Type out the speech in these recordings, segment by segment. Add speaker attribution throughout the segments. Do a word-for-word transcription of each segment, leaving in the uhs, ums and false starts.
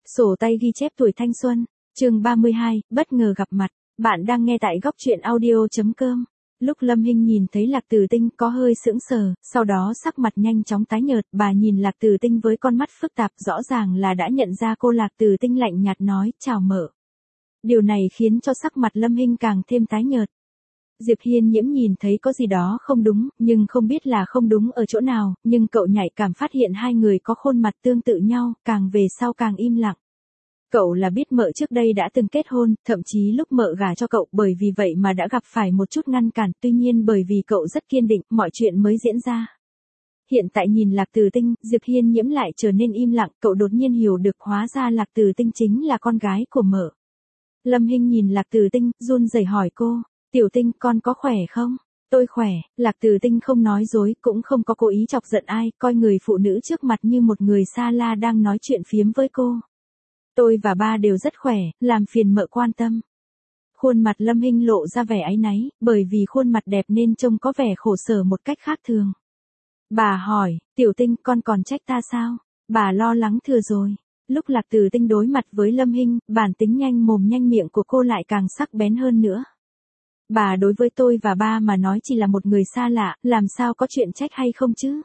Speaker 1: Sổ tay ghi chép tuổi thanh xuân, chương ba mươi hai, bất ngờ gặp mặt. Bạn đang nghe tại góc truyện audio.com. Lúc Lâm Hinh nhìn thấy Lạc Tử Tinh có hơi sững sờ, sau đó sắc mặt nhanh chóng tái nhợt, bà nhìn Lạc Tử Tinh với con mắt phức tạp, rõ ràng là đã nhận ra cô. Lạc Tử Tinh lạnh nhạt nói, chào mợ. Điều này khiến cho sắc mặt Lâm Hinh càng thêm tái nhợt. Diệp Hiên Nhiễm nhìn thấy có gì đó không đúng, nhưng không biết là không đúng ở chỗ nào, nhưng cậu nhạy cảm phát hiện hai người có khuôn mặt tương tự nhau, càng về sau càng im lặng. Cậu là biết mợ trước đây đã từng kết hôn, thậm chí lúc mợ gả cho cậu, bởi vì vậy mà đã gặp phải một chút ngăn cản, tuy nhiên bởi vì cậu rất kiên định, mọi chuyện mới diễn ra. Hiện tại nhìn Lạc Tử Tinh, Diệp Hiên Nhiễm lại trở nên im lặng, cậu đột nhiên hiểu được hóa ra Lạc Tử Tinh chính là con gái của mợ. Lâm Hinh nhìn Lạc Tử Tinh, run rẩy hỏi cô, Tiểu Tinh, con có khỏe không? Tôi khỏe. Lạc Tử Tinh không nói dối, cũng không có cố ý chọc giận ai, coi người phụ nữ trước mặt như một người xa la đang nói chuyện phiếm với cô. Tôi và ba đều rất khỏe, làm phiền mợ quan tâm. Khuôn mặt Lâm Hinh lộ ra vẻ áy náy, bởi vì khuôn mặt đẹp nên trông có vẻ khổ sở một cách khác thường. Bà hỏi, Tiểu Tinh, con còn trách ta sao? Bà lo lắng thừa rồi. Lúc Lạc Tử Tinh đối mặt với Lâm Hinh, bản tính nhanh mồm nhanh miệng của cô lại càng sắc bén hơn nữa. Bà đối với tôi và ba mà nói chỉ là một người xa lạ, làm sao có chuyện trách hay không chứ?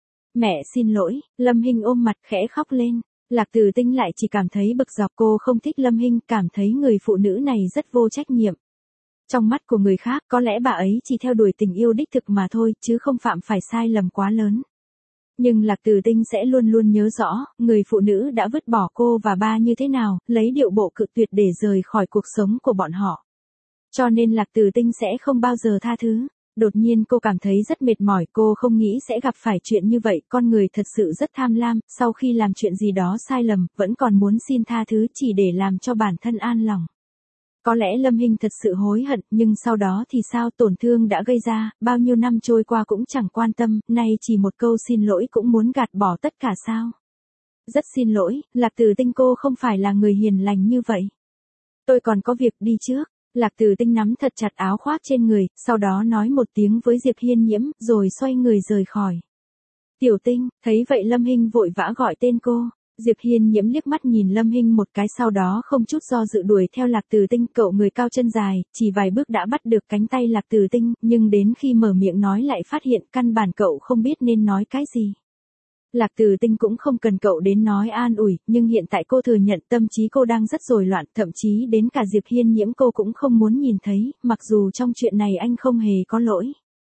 Speaker 1: Mẹ xin lỗi. Lâm Hinh ôm mặt khẽ khóc lên. Lạc Tử Tinh lại chỉ cảm thấy bực dọc, cô không thích Lâm Hinh, cảm thấy người phụ nữ này rất vô trách nhiệm. Trong mắt của người khác, có lẽ bà ấy chỉ theo đuổi tình yêu đích thực mà thôi, chứ không phạm phải sai lầm quá lớn. Nhưng Lạc Tử Tinh sẽ luôn luôn nhớ rõ, người phụ nữ đã vứt bỏ cô và ba như thế nào, lấy điệu bộ cự tuyệt để rời khỏi cuộc sống của bọn họ. Cho nên Lạc Tử Tinh sẽ không bao giờ tha thứ. Đột nhiên cô cảm thấy rất mệt mỏi, cô không nghĩ sẽ gặp phải chuyện như vậy, con người thật sự rất tham lam, sau khi làm chuyện gì đó sai lầm, vẫn còn muốn xin tha thứ chỉ để làm cho bản thân an lòng. Có lẽ Lâm Hinh thật sự hối hận, nhưng sau đó thì sao, tổn thương đã gây ra, bao nhiêu năm trôi qua cũng chẳng quan tâm, nay chỉ một câu xin lỗi cũng muốn gạt bỏ tất cả sao. Rất xin lỗi, Lạc Tử Tinh, cô không phải là người hiền lành như vậy. Tôi còn có việc, đi trước. Lạc Tử Tinh nắm thật chặt áo khoác trên người, sau đó nói một tiếng với Diệp Hiên Nhiễm, rồi xoay người rời khỏi. Tiểu Tinh, thấy vậy Lâm Hinh vội vã gọi tên cô. Diệp Hiên Nhiễm liếc mắt nhìn Lâm Hinh một cái, sau đó không chút do dự đuổi theo Lạc Tử Tinh. Cậu người cao chân dài, chỉ vài bước đã bắt được cánh tay Lạc Tử Tinh, nhưng đến khi mở miệng nói lại phát hiện căn bản cậu không biết nên nói cái gì. Lạc Tử Tinh cũng không cần cậu đến nói an ủi, nhưng hiện tại cô thừa nhận tâm trí cô đang rất rối loạn, thậm chí đến cả Diệp Hiên Nhiễm cô cũng không muốn nhìn thấy, mặc dù trong chuyện này anh không hề có lỗi.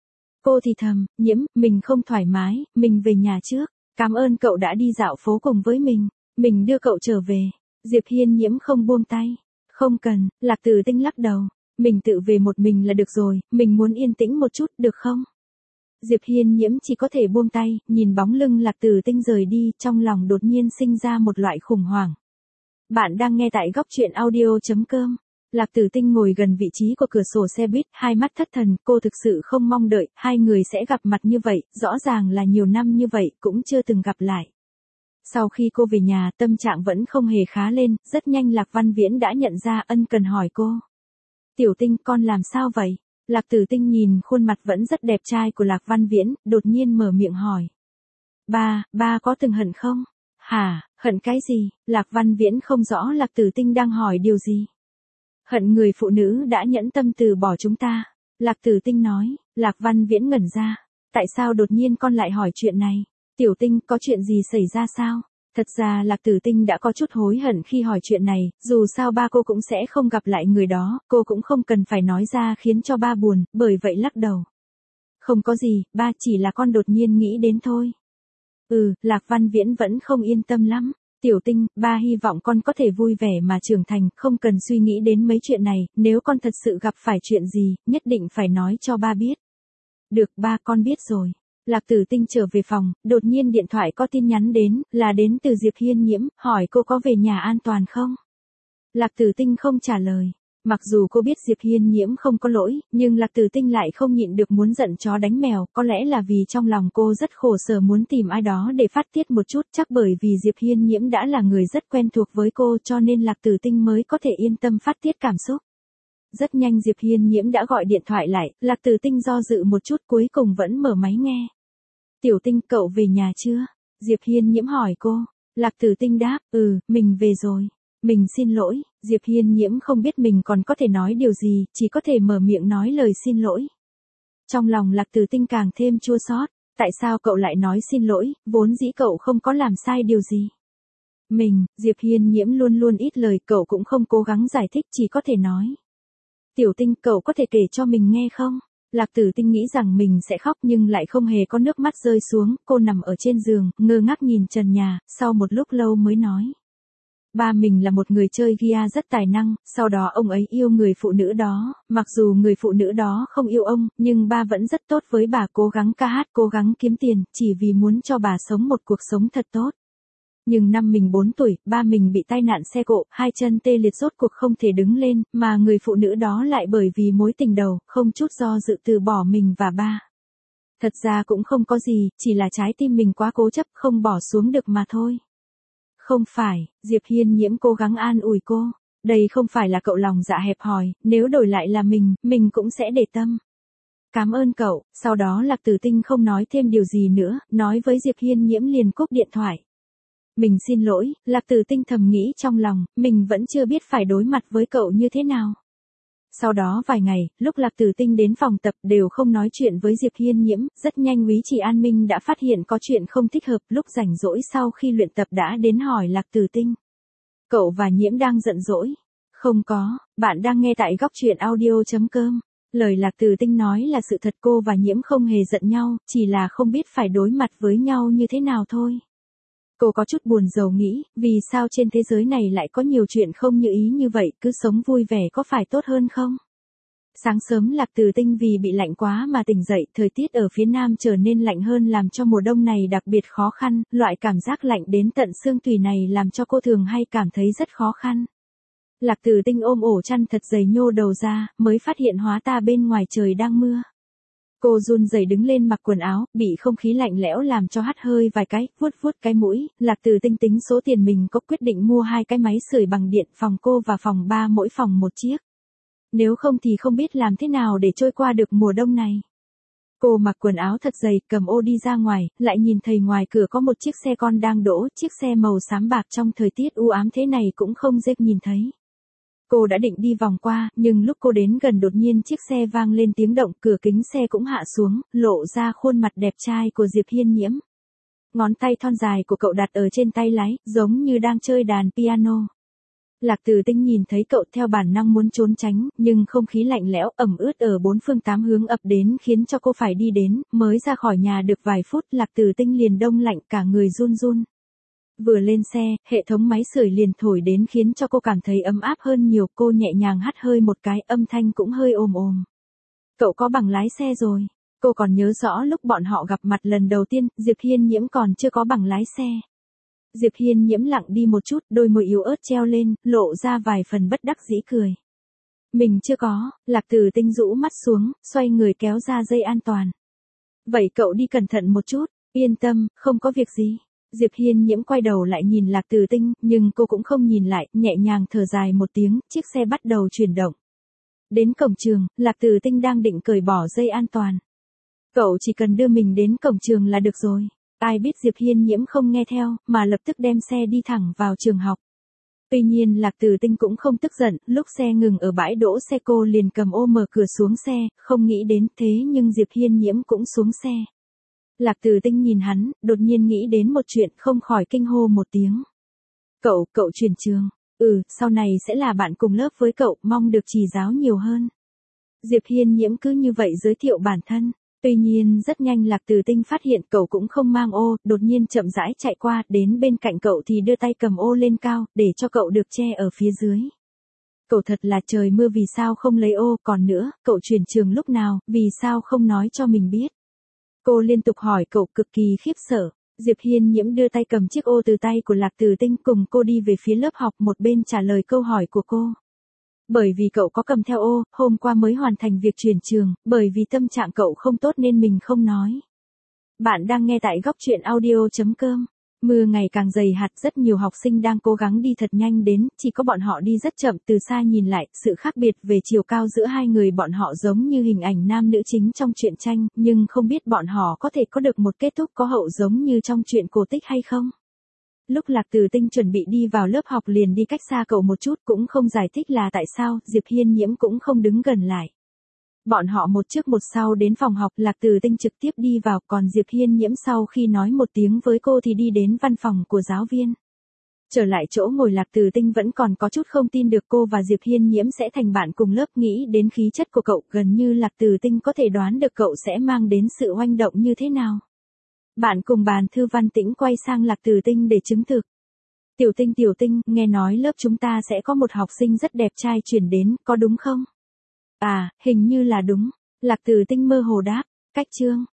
Speaker 1: Cô thì thầm, Nhiễm, mình không thoải mái, mình về nhà trước. Cảm ơn cậu đã đi dạo phố cùng với mình, mình đưa cậu trở về. Diệp Hiên Nhiễm không buông tay. Không cần. Lạc Tử Tinh lắc đầu. Mình tự về một mình là được rồi, mình muốn yên tĩnh một chút, được không? Diệp Hiên Nhiễm chỉ có thể buông tay, nhìn bóng lưng Lạc Tử Tinh rời đi, trong lòng đột nhiên sinh ra một loại khủng hoảng. Bạn đang nghe tại góc truyện audio.com. Lạc Tử Tinh ngồi gần vị trí của cửa sổ xe buýt, hai mắt thất thần, cô thực sự không mong đợi, hai người sẽ gặp mặt như vậy, rõ ràng là nhiều năm như vậy, cũng chưa từng gặp lại. Sau khi cô về nhà, tâm trạng vẫn không hề khá lên, rất nhanh Lạc Văn Viễn đã nhận ra, ân cần hỏi cô. Tiểu Tinh, con làm sao vậy? Lạc Tử Tinh nhìn khuôn mặt vẫn rất đẹp trai của Lạc Văn Viễn, đột nhiên mở miệng hỏi. Ba, ba có từng hận không? Hả, hận cái gì? Lạc Văn Viễn không rõ Lạc Tử Tinh đang hỏi điều gì. Hận người phụ nữ đã nhẫn tâm từ bỏ chúng ta. Lạc Tử Tinh nói. Lạc Văn Viễn ngẩn ra. Tại sao đột nhiên con lại hỏi chuyện này? Tiểu Tinh, có chuyện gì xảy ra sao? Thật ra Lạc Tử Tinh đã có chút hối hận khi hỏi chuyện này, dù sao ba cô cũng sẽ không gặp lại người đó, cô cũng không cần phải nói ra khiến cho ba buồn, bởi vậy lắc đầu. Không có gì, ba, chỉ là con đột nhiên nghĩ đến thôi. Ừ, Lạc Văn Viễn vẫn không yên tâm lắm. Tiểu Tinh, ba hy vọng con có thể vui vẻ mà trưởng thành, không cần suy nghĩ đến mấy chuyện này, nếu con thật sự gặp phải chuyện gì, nhất định phải nói cho ba biết. Được ba, con biết rồi. Lạc Tử Tinh trở về phòng, đột nhiên điện thoại có tin nhắn đến, là đến từ Diệp Hiên Nhiễm, hỏi cô có về nhà an toàn không? Lạc Tử Tinh không trả lời. Mặc dù cô biết Diệp Hiên Nhiễm không có lỗi, nhưng Lạc Tử Tinh lại không nhịn được muốn giận chó đánh mèo, có lẽ là vì trong lòng cô rất khổ sở muốn tìm ai đó để phát tiết một chút, chắc bởi vì Diệp Hiên Nhiễm đã là người rất quen thuộc với cô cho nên Lạc Tử Tinh mới có thể yên tâm phát tiết cảm xúc. Rất nhanh Diệp Hiên Nhiễm đã gọi điện thoại lại, Lạc Tử Tinh do dự một chút cuối cùng vẫn mở máy nghe. Tiểu Tinh, cậu về nhà chưa? Diệp Hiên Nhiễm hỏi cô. Lạc Tử Tinh đáp, ừ, mình về rồi. Mình xin lỗi. Diệp Hiên Nhiễm không biết mình còn có thể nói điều gì, chỉ có thể mở miệng nói lời xin lỗi. Trong lòng Lạc Tử Tinh càng thêm chua xót. Tại sao cậu lại nói xin lỗi, vốn dĩ cậu không có làm sai điều gì. Mình, Diệp Hiên Nhiễm luôn luôn ít lời, cậu cũng không cố gắng giải thích, chỉ có thể nói. Tiểu Tinh, cậu có thể kể cho mình nghe không? Lạc Tử Tinh nghĩ rằng mình sẽ khóc nhưng lại không hề có nước mắt rơi xuống, cô nằm ở trên giường, ngơ ngác nhìn trần nhà, sau một lúc lâu mới nói. Ba mình là một người chơi guitar rất tài năng, sau đó ông ấy yêu người phụ nữ đó, mặc dù người phụ nữ đó không yêu ông, nhưng ba vẫn rất tốt với bà, cố gắng ca hát, cố gắng kiếm tiền, chỉ vì muốn cho bà sống một cuộc sống thật tốt. Nhưng năm mình bốn tuổi, ba mình bị tai nạn xe cộ, hai chân tê liệt rốt cuộc không thể đứng lên, mà người phụ nữ đó lại bởi vì mối tình đầu, không chút do dự từ bỏ mình và ba. Thật ra cũng không có gì, chỉ là trái tim mình quá cố chấp, không bỏ xuống được mà thôi. Không phải, Diệp Hiên Nhiễm cố gắng an ủi cô. Đây không phải là cậu lòng dạ hẹp hòi, nếu đổi lại là mình, mình cũng sẽ để tâm. Cảm ơn cậu. Sau đó Lạc Tử Tinh không nói thêm điều gì nữa, nói với Diệp Hiên Nhiễm liền cúp điện thoại. Mình xin lỗi, Lạc Tử Tinh thầm nghĩ trong lòng, mình vẫn chưa biết phải đối mặt với cậu như thế nào. Sau đó vài ngày, lúc Lạc Tử Tinh đến phòng tập đều không nói chuyện với Diệp Hiên Nhiễm, rất nhanh úy chỉ An Minh đã phát hiện có chuyện không thích hợp, lúc rảnh rỗi sau khi luyện tập đã đến hỏi Lạc Tử Tinh. Cậu và Nhiễm đang giận dỗi? Không có, bạn đang nghe tại góc truyện audio chấm com. Lời Lạc Tử Tinh nói là sự thật, cô và Nhiễm không hề giận nhau, chỉ là không biết phải đối mặt với nhau như thế nào thôi. Cô có chút buồn rầu nghĩ, vì sao trên thế giới này lại có nhiều chuyện không như ý như vậy, cứ sống vui vẻ có phải tốt hơn không? Sáng sớm Lạc Tử Tinh vì bị lạnh quá mà tỉnh dậy, thời tiết ở phía Nam trở nên lạnh hơn làm cho mùa đông này đặc biệt khó khăn, loại cảm giác lạnh đến tận xương tủy này làm cho cô thường hay cảm thấy rất khó khăn. Lạc Tử Tinh ôm ổ chăn thật dày nhô đầu ra, mới phát hiện hóa ta bên ngoài trời đang mưa. Cô run rẩy đứng lên mặc quần áo, bị không khí lạnh lẽo làm cho hắt hơi vài cái, vuốt vuốt cái mũi, Lạc Tử Tinh tính số tiền mình có quyết định mua hai cái máy sưởi bằng điện, phòng cô và phòng ba mỗi phòng một chiếc. Nếu không thì không biết làm thế nào để trôi qua được mùa đông này. Cô mặc quần áo thật dày, cầm ô đi ra ngoài, lại nhìn thấy ngoài cửa có một chiếc xe con đang đỗ, chiếc xe màu xám bạc trong thời tiết u ám thế này cũng không dễ nhìn thấy. Cô đã định đi vòng qua, nhưng lúc cô đến gần đột nhiên chiếc xe vang lên tiếng động, cửa kính xe cũng hạ xuống, lộ ra khuôn mặt đẹp trai của Diệp Hiên Nhiễm. Ngón tay thon dài của cậu đặt ở trên tay lái, giống như đang chơi đàn piano. Lạc Tử Tinh nhìn thấy cậu theo bản năng muốn trốn tránh, nhưng không khí lạnh lẽo ẩm ướt ở bốn phương tám hướng ập đến khiến cho cô phải đi đến, mới ra khỏi nhà được vài phút Lạc Tử Tinh liền đông lạnh cả người run run. Vừa lên xe, hệ thống máy sưởi liền thổi đến khiến cho cô cảm thấy ấm áp hơn nhiều, cô nhẹ nhàng hắt hơi một cái, âm thanh cũng hơi ồm ồm. Cậu có bằng lái xe rồi. Cô còn nhớ rõ lúc bọn họ gặp mặt lần đầu tiên, Diệp Hiên Nhiễm còn chưa có bằng lái xe. Diệp Hiên Nhiễm lặng đi một chút, đôi môi yếu ớt treo lên, lộ ra vài phần bất đắc dĩ cười. Mình chưa có. Lạc Tử Tinh rũ mắt xuống, xoay người kéo ra dây an toàn. Vậy cậu đi cẩn thận một chút. Yên tâm, không có việc gì. Diệp Hiên Nhiễm quay đầu lại nhìn Lạc Tử Tinh, nhưng cô cũng không nhìn lại, nhẹ nhàng thở dài một tiếng, chiếc xe bắt đầu chuyển động. Đến cổng trường, Lạc Tử Tinh đang định cởi bỏ dây an toàn. Cậu chỉ cần đưa mình đến cổng trường là được rồi. Ai biết Diệp Hiên Nhiễm không nghe theo, mà lập tức đem xe đi thẳng vào trường học. Tuy nhiên Lạc Tử Tinh cũng không tức giận, lúc xe ngừng ở bãi đỗ xe cô liền cầm ô mở cửa xuống xe, không nghĩ đến thế nhưng Diệp Hiên Nhiễm cũng xuống xe. Lạc Tử Tinh nhìn hắn, đột nhiên nghĩ đến một chuyện, không khỏi kinh hô một tiếng. Cậu, cậu chuyển trường. Ừ, sau này sẽ là bạn cùng lớp với cậu, mong được chỉ giáo nhiều hơn. Diệp Hiên Nhiễm cứ như vậy giới thiệu bản thân. Tuy nhiên rất nhanh Lạc Tử Tinh phát hiện cậu cũng không mang ô, đột nhiên chậm rãi chạy qua, đến bên cạnh cậu thì đưa tay cầm ô lên cao, để cho cậu được che ở phía dưới. Cậu thật là trời mưa, vì sao không lấy ô, còn nữa, cậu chuyển trường lúc nào, vì sao không nói cho mình biết. Cô liên tục hỏi cậu, cực kỳ khiếp sợ. Diệp Hiên Nhiễm đưa tay cầm chiếc ô từ tay của Lạc Tử Tinh, cùng cô đi về phía lớp học, một bên trả lời câu hỏi của cô. Bởi vì cậu có cầm theo ô, hôm qua mới hoàn thành việc chuyển trường, bởi vì tâm trạng cậu không tốt nên mình không nói. Bạn đang nghe tại góc truyện audio chấm com. Mưa ngày càng dày hạt, rất nhiều học sinh đang cố gắng đi thật nhanh đến, chỉ có bọn họ đi rất chậm, từ xa nhìn lại, sự khác biệt về chiều cao giữa hai người bọn họ giống như hình ảnh nam nữ chính trong truyện tranh, nhưng không biết bọn họ có thể có được một kết thúc có hậu giống như trong truyện cổ tích hay không. Lúc Lạc Tử Tinh chuẩn bị đi vào lớp học liền đi cách xa cậu một chút, cũng không giải thích là tại sao, Diệp Hiên Nhiễm cũng không đứng gần lại. Bọn họ một trước một sau đến phòng học, Lạc Tử Tinh trực tiếp đi vào, còn Diệp Hiên Nhiễm sau khi nói một tiếng với cô thì đi đến văn phòng của giáo viên. Trở lại chỗ ngồi, Lạc Tử Tinh vẫn còn có chút không tin được cô và Diệp Hiên Nhiễm sẽ thành bạn cùng lớp, nghĩ đến khí chất của cậu, gần như Lạc Tử Tinh có thể đoán được cậu sẽ mang đến sự oanh động như thế nào. Bạn cùng bàn Thư Văn Tĩnh quay sang Lạc Tử Tinh để chứng thực. Tiểu Tinh Tiểu Tinh, nghe nói lớp chúng ta sẽ có một học sinh rất đẹp trai chuyển đến, có đúng không? À, hình như là đúng. Lạc Tử Tinh mơ hồ đáp, cách chương.